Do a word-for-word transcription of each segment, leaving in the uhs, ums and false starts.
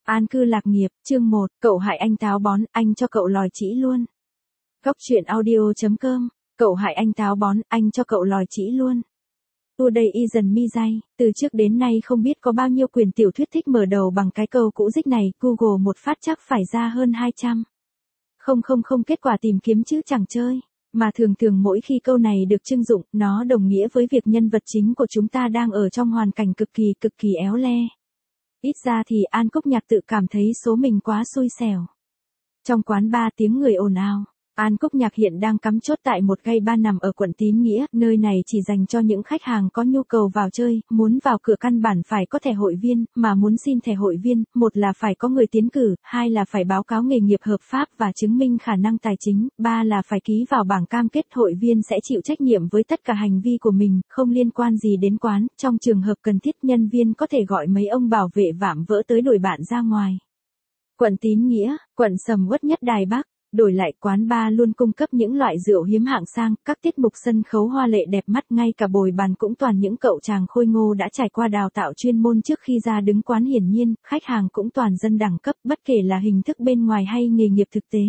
An cư lạc nghiệp, chương một, cậu hại anh táo bón, anh cho cậu lòi chỉ luôn. Góc truyện audio.com, cậu hại anh táo bón, anh cho cậu lòi chỉ luôn. Tua đây y dần mi dây, từ trước đến nay không biết có bao nhiêu quyền tiểu thuyết thích mở đầu bằng cái câu cũ dích này, Google một phát chắc phải ra hơn hai trăm. Không không không kết quả tìm kiếm chứ chẳng chơi. Mà thường thường mỗi khi câu này được trưng dụng, nó đồng nghĩa với việc nhân vật chính của chúng ta đang ở trong hoàn cảnh cực kỳ cực kỳ éo le. Ít ra thì An Cúc Nhạc tự cảm thấy số mình quá xui xẻo. Trong quán bar tiếng người ồn ào, An Cúc Nhạc hiện đang cắm chốt tại một gay bar nằm ở quận Tín Nghĩa, nơi này chỉ dành cho những khách hàng có nhu cầu vào chơi, muốn vào cửa căn bản phải có thẻ hội viên, mà muốn xin thẻ hội viên, một là phải có người tiến cử, hai là phải báo cáo nghề nghiệp hợp pháp và chứng minh khả năng tài chính, ba là phải ký vào bảng cam kết hội viên sẽ chịu trách nhiệm với tất cả hành vi của mình, không liên quan gì đến quán, trong trường hợp cần thiết nhân viên có thể gọi mấy ông bảo vệ vạm vỡ tới đuổi bạn ra ngoài. Quận Tín Nghĩa, quận sầm uất nhất Đài Bắc. Đổi lại quán bar luôn cung cấp những loại rượu hiếm hạng sang, các tiết mục sân khấu hoa lệ đẹp mắt, ngay cả bồi bàn cũng toàn những cậu chàng khôi ngô đã trải qua đào tạo chuyên môn trước khi ra đứng quán, hiển nhiên, khách hàng cũng toàn dân đẳng cấp, bất kể là hình thức bên ngoài hay nghề nghiệp thực tế.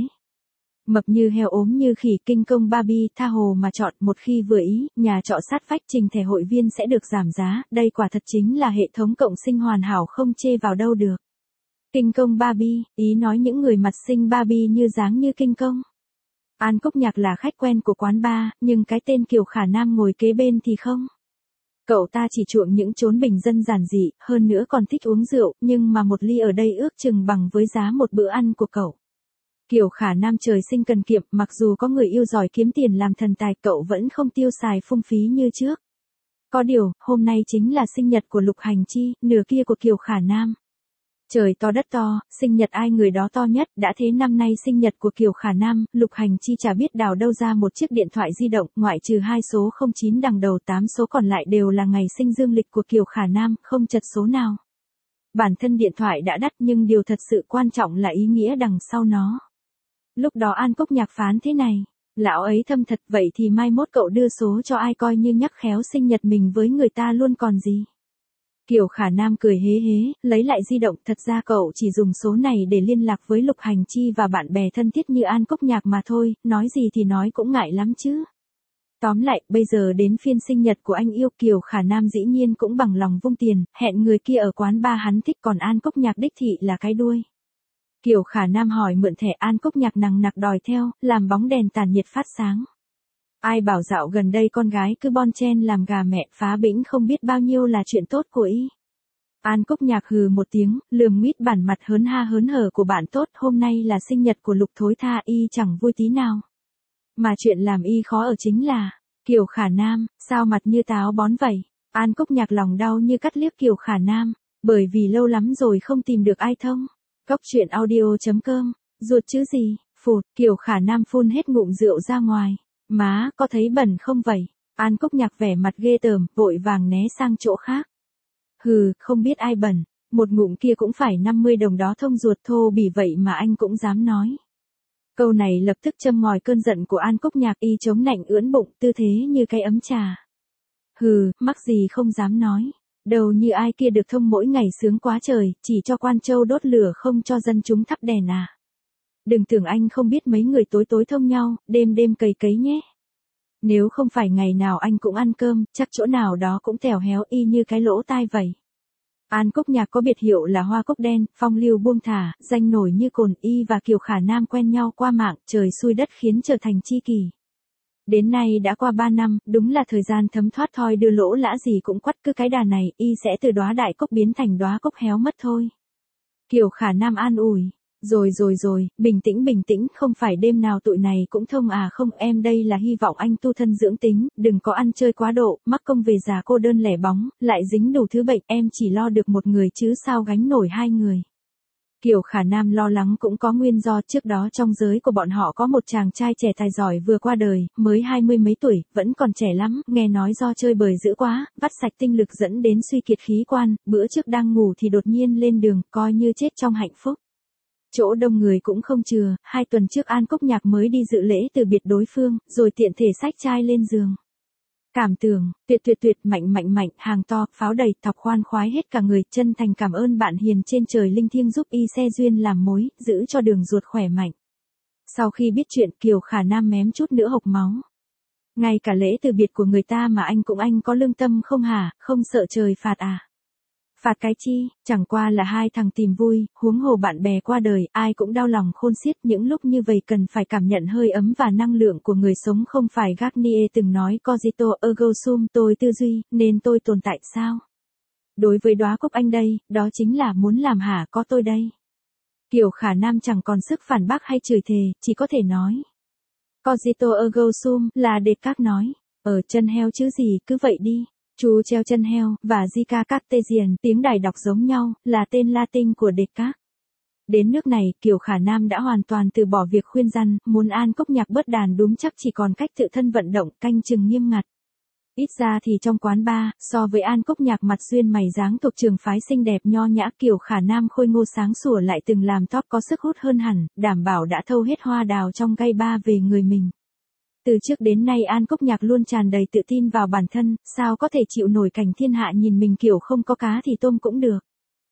Mập như heo ốm như khỉ, kinh công Barbie, tha hồ mà chọn, một khi vừa ý, nhà trọ sát vách trình thẻ hội viên sẽ được giảm giá, đây quả thật chính là hệ thống cộng sinh hoàn hảo không chê vào đâu được. Kinh công Barbie, ý nói những người mặt xinh Barbie như dáng như kinh công. An Cúc Nhạc là khách quen của quán bar, nhưng cái tên Kiều Khả Nam ngồi kế bên thì không. Cậu ta chỉ chuộng những chốn bình dân giản dị, hơn nữa còn thích uống rượu, nhưng mà một ly ở đây ước chừng bằng với giá một bữa ăn của cậu. Kiều Khả Nam trời sinh cần kiệm, mặc dù có người yêu giỏi kiếm tiền làm thần tài, cậu vẫn không tiêu xài phung phí như trước. Có điều, hôm nay chính là sinh nhật của Lục Hành Chi, nửa kia của Kiều Khả Nam. Trời to đất to, sinh nhật ai người đó to nhất, đã thế năm nay sinh nhật của Kiều Khả Nam, Lục Hành Chi chả biết đào đâu ra một chiếc điện thoại di động, ngoại trừ hai số không chín đằng đầu, tám số còn lại đều là ngày sinh dương lịch của Kiều Khả Nam, không chật số nào. Bản thân điện thoại đã đắt nhưng điều thật sự quan trọng là ý nghĩa đằng sau nó. Lúc đó An Cúc Nhạc phán thế này, lão ấy thâm thật, vậy thì mai mốt cậu đưa số cho ai coi như nhắc khéo sinh nhật mình với người ta luôn còn gì. Kiều Khả Nam cười hế hế, lấy lại di động, thật ra cậu chỉ dùng số này để liên lạc với Lục Hành Chi và bạn bè thân thiết như An Cúc Nhạc mà thôi, nói gì thì nói cũng ngại lắm chứ. Tóm lại, bây giờ đến phiên sinh nhật của anh yêu, Kiều Khả Nam dĩ nhiên cũng bằng lòng vung tiền, hẹn người kia ở quán bar hắn thích, còn An Cúc Nhạc đích thị là cái đuôi. Kiều Khả Nam hỏi mượn thẻ, An Cúc Nhạc nằng nặc đòi theo, làm bóng đèn tàn nhiệt phát sáng. Ai bảo dạo gần đây con gái cứ bon chen làm gà mẹ, phá bĩnh không biết bao nhiêu là chuyện tốt của y. An Cúc Nhạc hừ một tiếng, lườm nguyết bản mặt hớn ha hớn hở của bạn tốt, hôm nay là sinh nhật của Lục thối tha, y chẳng vui tí nào. Mà chuyện làm y khó ở chính là, Kiều Khả Nam, sao mặt như táo bón vậy? An Cúc Nhạc lòng đau như cắt liếc Kiều Khả Nam, bởi vì lâu lắm rồi không tìm được ai thông. Góc truyện audio.com, ruột chứ gì, phụt, Kiều Khả Nam phun hết ngụm rượu ra ngoài. Má, có thấy bẩn không vậy? An Cúc Nhạc vẻ mặt ghê tởm, vội vàng né sang chỗ khác. Hừ, không biết ai bẩn, một ngụm kia cũng phải năm mươi đồng đó, thông ruột thô bỉ vậy mà anh cũng dám nói. Câu này lập tức châm ngòi cơn giận của An Cúc Nhạc, y chống nạnh ưỡn bụng, tư thế như cái ấm trà. Hừ, mắc gì không dám nói. Đầu như ai kia được thông mỗi ngày sướng quá trời, chỉ cho quan châu đốt lửa không cho dân chúng thắp đèn à. Đừng tưởng anh không biết mấy người tối tối thông nhau, đêm đêm cầy cấy nhé. Nếu không phải ngày nào anh cũng ăn cơm, chắc chỗ nào đó cũng tèo héo y như cái lỗ tai vậy. An Cúc Nhạc có biệt hiệu là Hoa Cúc Đen, phong lưu buông thả, danh nổi như cồn, y và Kiều Khả Nam quen nhau qua mạng, trời xui đất khiến trở thành tri kỷ. Đến nay đã qua ba năm, đúng là thời gian thấm thoát thoi đưa lỗ lã gì cũng quắt, cứ cái đà này, y sẽ từ đóa đại cúc biến thành đóa cúc héo mất thôi. Kiều Khả Nam an ủi. Rồi rồi rồi, bình tĩnh bình tĩnh, không phải đêm nào tụi này cũng thông à, không em đây là hy vọng anh tu thân dưỡng tính, đừng có ăn chơi quá độ, mắc công về già cô đơn lẻ bóng, lại dính đủ thứ bệnh, em chỉ lo được một người chứ sao gánh nổi hai người. Kiều Khả Nam lo lắng cũng có nguyên do, trước đó trong giới của bọn họ có một chàng trai trẻ tài giỏi vừa qua đời, mới hai mươi mấy tuổi, vẫn còn trẻ lắm, nghe nói do chơi bời dữ quá, vắt sạch tinh lực dẫn đến suy kiệt khí quan, bữa trước đang ngủ thì đột nhiên lên đường, coi như chết trong hạnh phúc. Chỗ đông người cũng không chừa, hai tuần trước An Cúc Nhạc mới đi dự lễ từ biệt đối phương, rồi tiện thể xách trai lên giường. Cảm tưởng, tuyệt tuyệt tuyệt, mạnh mạnh mạnh, hàng to, pháo đầy, thọc khoan khoái hết cả người, chân thành cảm ơn bạn hiền trên trời linh thiêng giúp y xe duyên làm mối, giữ cho đường ruột khỏe mạnh. Sau khi biết chuyện Kiều Khả Nam mém chút nữa hộc máu. Ngay cả lễ từ biệt của người ta mà anh cũng anh có lương tâm không hả, không sợ trời phạt à? Phạt cái chi, chẳng qua là hai thằng tìm vui, huống hồ bạn bè qua đời, ai cũng đau lòng khôn xiết, những lúc như vậy cần phải cảm nhận hơi ấm và năng lượng của người sống, không phải Garnier từng nói cogito ergo sum, tôi tư duy, nên tôi tồn tại sao? Đối với đóa cúc anh đây, đó chính là muốn làm hả có tôi đây. Kiều Khả Nam chẳng còn sức phản bác hay chửi thề, chỉ có thể nói. Cogito ergo sum, là Descartes nói. Ở chân heo chứ gì, cứ vậy đi. Chú treo chân heo, và Zika Cartesian, tiếng Đài đọc giống nhau, là tên Latin của Descartes. Đến nước này, Kiều Khả Nam đã hoàn toàn từ bỏ việc khuyên răn, muốn An Cốc Nhạc bớt đàn đúm chắc chỉ còn cách tự thân vận động, canh chừng nghiêm ngặt. Ít ra thì trong quán bar, so với An Cốc Nhạc mặt duyên mày dáng thuộc trường phái xinh đẹp nho nhã, Kiều Khả Nam khôi ngô sáng sủa lại từng làm top có sức hút hơn hẳn, đảm bảo đã thâu hết hoa đào trong gay bar về người mình. Từ trước đến nay An Cốc Nhạc luôn tràn đầy tự tin vào bản thân, sao có thể chịu nổi cảnh thiên hạ nhìn mình kiểu không có cá thì tôm cũng được.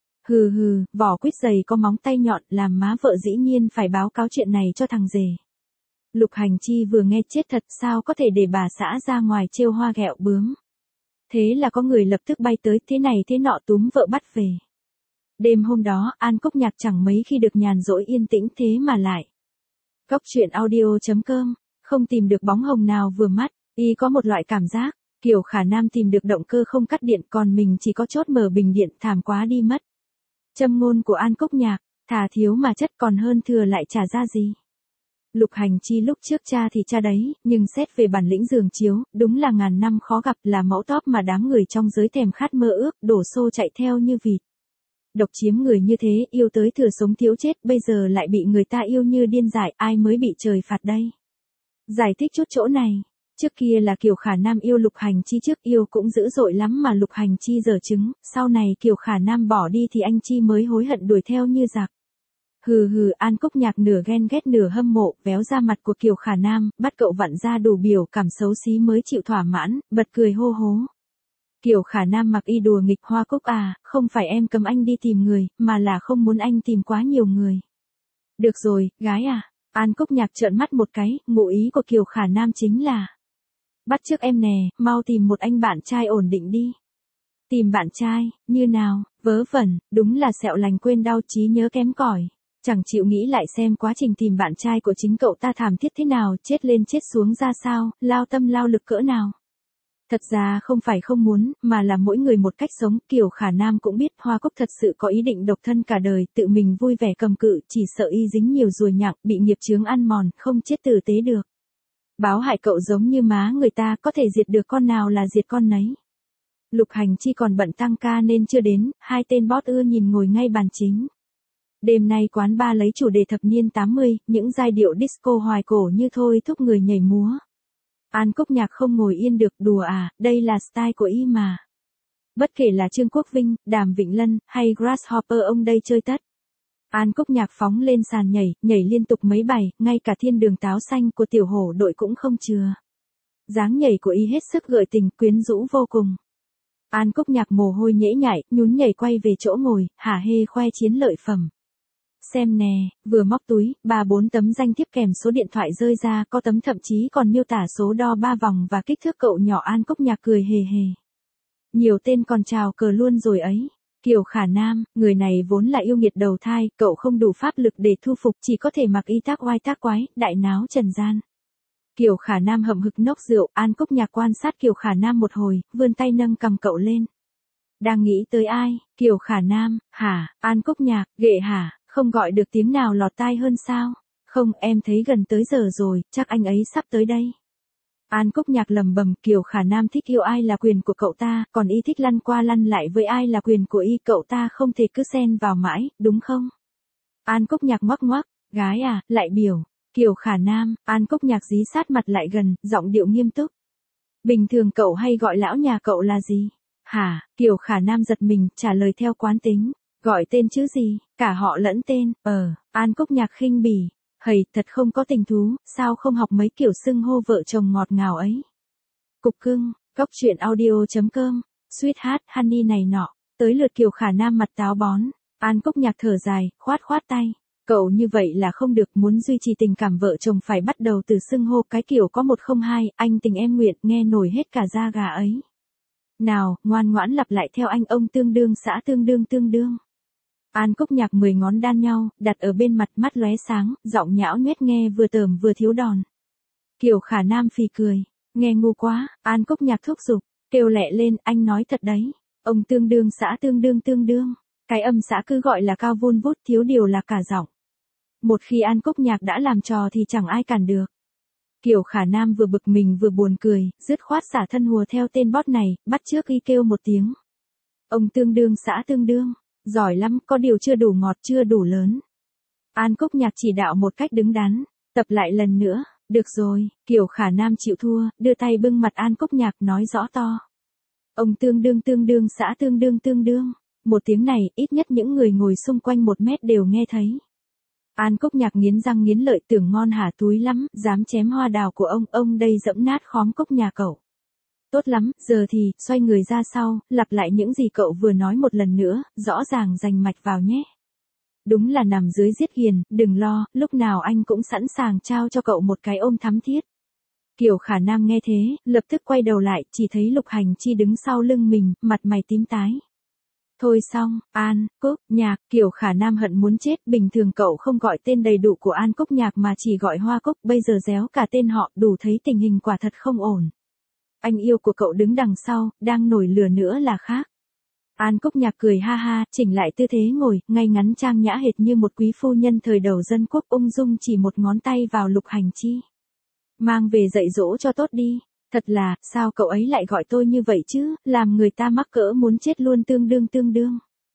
Hừ hừ, vỏ quýt dày có móng tay nhọn, làm má vợ dĩ nhiên phải báo cáo chuyện này cho thằng rể. Lục Hành Chi vừa nghe chết thật, sao có thể để bà xã ra ngoài trêu hoa ghẹo bướm. Thế là có người lập tức bay tới, thế này thế nọ túm vợ bắt về. Đêm hôm đó, An Cốc Nhạc chẳng mấy khi được nhàn rỗi yên tĩnh thế mà lại. Góc truyện audio chấm com, không tìm được bóng hồng nào vừa mắt, y có một loại cảm giác, Kiều Khả Nam tìm được động cơ không cắt điện, còn mình chỉ có chốt mở bình điện, thảm quá đi mất. Châm ngôn của An Cốc Nhạc, thà thiếu mà chất còn hơn thừa lại chả ra gì. Lục Hành Chi lúc trước cha thì cha đấy, nhưng xét về bản lĩnh giường chiếu, đúng là ngàn năm khó gặp, là mẫu top mà đám người trong giới thèm khát mơ ước, đổ xô chạy theo như vịt. Độc chiếm người như thế, yêu tới thừa sống thiếu chết, bây giờ lại bị người ta yêu như điên dại, ai mới bị trời phạt đây? Giải thích chút chỗ này. Trước kia là Kiều Khả Nam yêu Lục Hành Chi, trước yêu cũng dữ dội lắm mà Lục Hành Chi dở chứng, sau này Kiều Khả Nam bỏ đi thì anh Chi mới hối hận đuổi theo như giặc. Hừ hừ, An Cốc Nhạc nửa ghen ghét nửa hâm mộ, véo ra mặt của Kiều Khả Nam, bắt cậu vặn ra đủ biểu cảm xấu xí mới chịu thỏa mãn, bật cười hô hố. Kiều Khả Nam mặc y đùa nghịch, Hoa Cúc à, không phải em cấm anh đi tìm người, mà là không muốn anh tìm quá nhiều người. Được rồi, gái à. An Cốc Nhạc trợn mắt một cái, ngụ ý của Kiều Khả Nam chính là bắt chước em nè, mau tìm một anh bạn trai ổn định đi. Tìm bạn trai, như nào, vớ vẩn, đúng là sẹo lành quên đau, trí nhớ kém cỏi. Chẳng chịu nghĩ lại xem quá trình tìm bạn trai của chính cậu ta thảm thiết thế nào, chết lên chết xuống ra sao, lao tâm lao lực cỡ nào. Thật ra không phải không muốn, mà là mỗi người một cách sống, Kiều Khả Nam cũng biết Hoa Cúc thật sự có ý định độc thân cả đời, tự mình vui vẻ cầm cự, chỉ sợ y dính nhiều ruồi nhặng, bị nghiệp chướng ăn mòn, không chết tử tế được. Báo hại cậu giống như má người ta, có thể diệt được con nào là diệt con nấy. Lục Hành Chi còn bận tăng ca nên chưa đến, hai tên boss ưa nhìn ngồi ngay bàn chính. Đêm nay quán bar lấy chủ đề thập niên tám mươi, những giai điệu disco hoài cổ như thôi thúc người nhảy múa. An Cốc Nhạc không ngồi yên được, đùa à, đây là style của y mà. Bất kể là Trương Quốc Vinh, Đàm Vĩnh Lân, hay Grasshopper ông đây chơi tất. An Cốc Nhạc phóng lên sàn nhảy, nhảy liên tục mấy bài, ngay cả thiên đường táo xanh của tiểu hổ đội cũng không chừa. Dáng nhảy của y hết sức gợi tình, quyến rũ vô cùng. An Cốc Nhạc mồ hôi nhễ nhại, nhún nhảy quay về chỗ ngồi, hả hê khoe chiến lợi phẩm. Xem nè, vừa móc túi, ba bốn tấm danh thiếp kèm số điện thoại rơi ra, có tấm thậm chí còn miêu tả số đo ba vòng và kích thước cậu nhỏ. An Cốc Nhạc cười hề hề. Nhiều tên còn chào cờ luôn rồi ấy. Kiều Khả Nam, người này vốn là yêu nghiệt đầu thai, cậu không đủ pháp lực để thu phục, chỉ có thể mặc y tác oai tác quái, đại náo trần gian. Kiều Khả Nam hậm hực nốc rượu, An Cốc Nhạc quan sát Kiều Khả Nam một hồi, vươn tay nâng cầm cậu lên. Đang nghĩ tới ai? Kiều Khả Nam, hả? An Cốc Nhạc, ghệ hả? Không gọi được tiếng nào lọt tai hơn sao? Không, em thấy gần tới giờ rồi, chắc anh ấy sắp tới đây. An Cốc Nhạc lầm bầm, Kiều Khả Nam thích yêu ai là quyền của cậu ta, còn y thích lăn qua lăn lại với ai là quyền của y, cậu ta không thể cứ xen vào mãi, đúng không? An Cốc Nhạc ngoắc ngoắc, gái à, lại biểu. Kiều Khả Nam, An Cốc Nhạc dí sát mặt lại gần, giọng điệu nghiêm túc. Bình thường cậu hay gọi lão nhà cậu là gì? Hả? Kiều Khả Nam giật mình, trả lời theo quán tính. Gọi tên chứ gì, cả họ lẫn tên, ờ, An Cốc Nhạc khinh bỉ. Hầy, thật không có tình thú, sao không học mấy kiểu xưng hô vợ chồng ngọt ngào ấy. Cục cưng, Cóc truyện audio chấm com, Sweetheart Honey này nọ, tới lượt Kiều Khả Nam mặt táo bón, An Cúc Nhạc thở dài, khoát khoát tay. Cậu như vậy là không được, muốn duy trì tình cảm vợ chồng phải bắt đầu từ xưng hô cái kiểu có một không hai, anh tình em nguyện, nghe nổi hết cả da gà ấy. Nào, ngoan ngoãn lặp lại theo anh, ông tương đương xã tương đương tương đương. An Cúc Nhạc mười ngón đan nhau, đặt ở bên mặt, mắt lóe sáng, giọng nhão nhoét nghe vừa tởm vừa thiếu đòn. Kiều Khả Nam phì cười, nghe ngu quá, An Cúc Nhạc thúc giục, kêu lẹ lên, anh nói thật đấy, ông tương đương xã tương đương tương đương, cái âm xã cứ gọi là cao vun vút, thiếu điều là cả giọng. Một khi An Cúc Nhạc đã làm trò thì chẳng ai cản được. Kiều Khả Nam vừa bực mình vừa buồn cười, dứt khoát xả thân hùa theo tên bot này, bắt chước y kêu một tiếng. Ông tương đương xã tương đương, giỏi lắm, có điều chưa đủ ngọt, chưa đủ lớn. An Cúc Nhạc chỉ đạo một cách đứng đắn, tập lại lần nữa, được rồi, Kiều Khả Nam chịu thua, đưa tay bưng mặt An Cúc Nhạc nói rõ to. Ông tương đương tương đương xã tương đương tương đương, một tiếng này, ít nhất những người ngồi xung quanh một mét đều nghe thấy. An Cúc Nhạc nghiến răng nghiến lợi, tưởng ngon hả túi lắm, dám chém hoa đào của ông, ông đây dẫm nát khóm cốc nhà cậu. Tốt lắm, giờ thì, xoay người ra sau, lặp lại những gì cậu vừa nói một lần nữa, rõ ràng rành mạch vào nhé. Đúng là nằm dưới giết hiền, đừng lo, lúc nào anh cũng sẵn sàng trao cho cậu một cái ôm thắm thiết. Kiều Khả Nam nghe thế, lập tức quay đầu lại, chỉ thấy Lục Hành Chi đứng sau lưng mình, mặt mày tím tái. Thôi xong, An, Cúc, Nhạc, Kiều Khả Nam hận muốn chết, bình thường cậu không gọi tên đầy đủ của An Cúc Nhạc mà chỉ gọi Hoa Cúc, bây giờ réo cả tên họ, đủ thấy tình hình quả thật không ổn. Anh yêu của cậu đứng đằng sau, đang nổi lửa nữa là khác. An Cúc Nhạc cười ha ha, chỉnh lại tư thế ngồi, ngay ngắn trang nhã hệt như một quý phu nhân thời đầu dân quốc, ung dung chỉ một ngón tay vào Lục Hành Chi. Mang về dạy dỗ cho tốt đi. Thật là, sao cậu ấy lại gọi tôi như vậy chứ, làm người ta mắc cỡ muốn chết luôn, tương đương tương đương.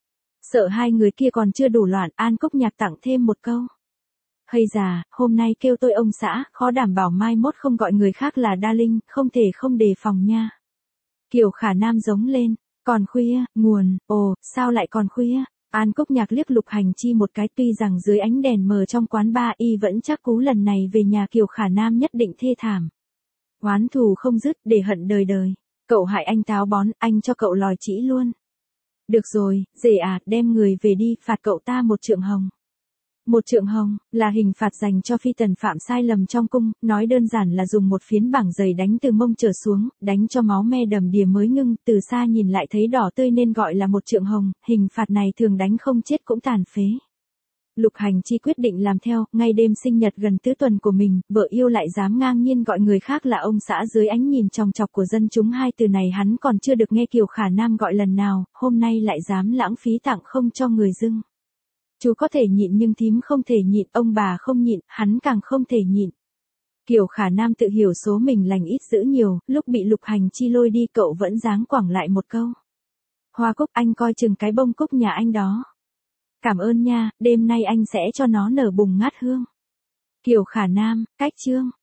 Sợ hai người kia còn chưa đủ loạn, An Cúc Nhạc tặng thêm một câu. Hây già, hôm nay kêu tôi ông xã, khó đảm bảo mai mốt không gọi người khác là darling, không thể không đề phòng nha. Kiều Khả Nam giống lên, còn khuya, nguồn, ồ, sao lại còn khuya? An Cúc Nhạc liếc Lục Hành Chi một cái, tuy rằng dưới ánh đèn mờ trong quán bar y vẫn chắc cú lần này về nhà Kiều Khả Nam nhất định thê thảm. Oán thù không dứt, để hận đời đời. Cậu hại anh táo bón, anh cho cậu lòi chỉ luôn. Được rồi, rể à, đem người về đi, phạt cậu ta một trượng hồng. Một trượng hồng, là hình phạt dành cho phi tần phạm sai lầm trong cung, nói đơn giản là dùng một phiến bảng dày đánh từ mông trở xuống, đánh cho máu me đầm đìa mới ngưng, từ xa nhìn lại thấy đỏ tươi nên gọi là một trượng hồng, hình phạt này thường đánh không chết cũng tàn phế. Lục Hành Chi quyết định làm theo, ngay đêm sinh nhật gần tứ tuần của mình, vợ yêu lại dám ngang nhiên gọi người khác là ông xã dưới ánh nhìn chòng chọc của dân chúng, hai từ này hắn còn chưa được nghe Kiều Khả Nam gọi lần nào, hôm nay lại dám lãng phí tặng không cho người dưng. Chú có thể nhịn nhưng thím không thể nhịn, ông bà không nhịn, hắn càng không thể nhịn. Kiều Khả Nam tự hiểu số mình lành ít dữ nhiều, lúc bị Lục Hành Chi lôi đi cậu vẫn dáng quẳng lại một câu. Hoa Cúc, anh coi chừng cái bông cúc nhà anh đó. Cảm ơn nha, đêm nay anh sẽ cho nó nở bùng ngát hương. Kiều Khả Nam, cách chương.